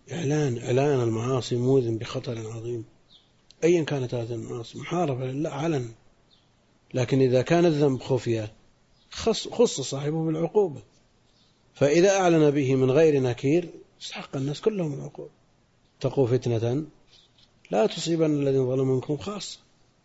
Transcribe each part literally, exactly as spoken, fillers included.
إعلان إعلان المعاصي موذن بخطر عظيم، أيا كانت هذه المعاصي، محاربة لله علنا. لكن إذا كان الذنب خفية خص, خص صاحبه بالعقوبة، فإذا أعلن به من غير نكير استحق الناس كلهم العقوبة. اتقوا فتنة لا تصيبن الذين ظلموا منكم خاصة.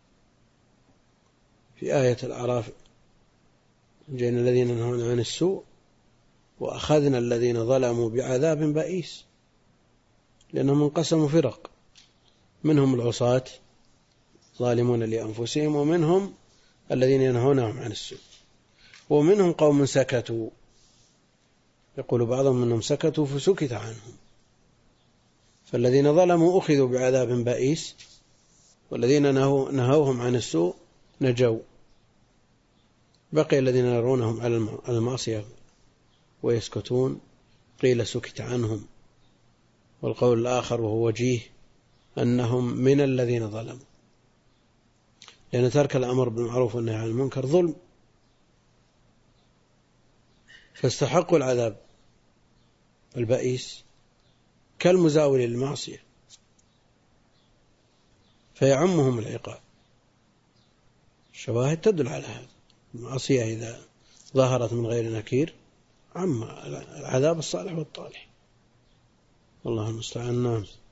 في آية الأعراف جئنا الذين ينهون عن السوء وأخذنا الذين ظلموا بعذاب بئيس، لأنهم انقسموا فرق، منهم العصاة ظالمون لأنفسهم، ومنهم الذين ينهونهم عن السوء، ومنهم قوم سكتوا، يقول بعضهم أنهم سكتوا فسكت عنهم. فالذين ظلموا أخذوا بعذاب بئيس، والذين نهوهم عن السوء نجوا. بقي الذين يرونهم على المعصية ويسكتون قيل سكت عنهم. والقول الآخر وهو وجيه أنهم من الذين ظلموا، لأن ترك الأمر بالمعروف والنهي عن المنكر ظلم، فاستحقوا العذاب البئيس كالمزاول للمعصية، فيعمهم العقاب. الشواهد تدل على هذا، المعصية إذا ظهرت من غير نكير عم العذاب الصالح والطالح. الله المستعان.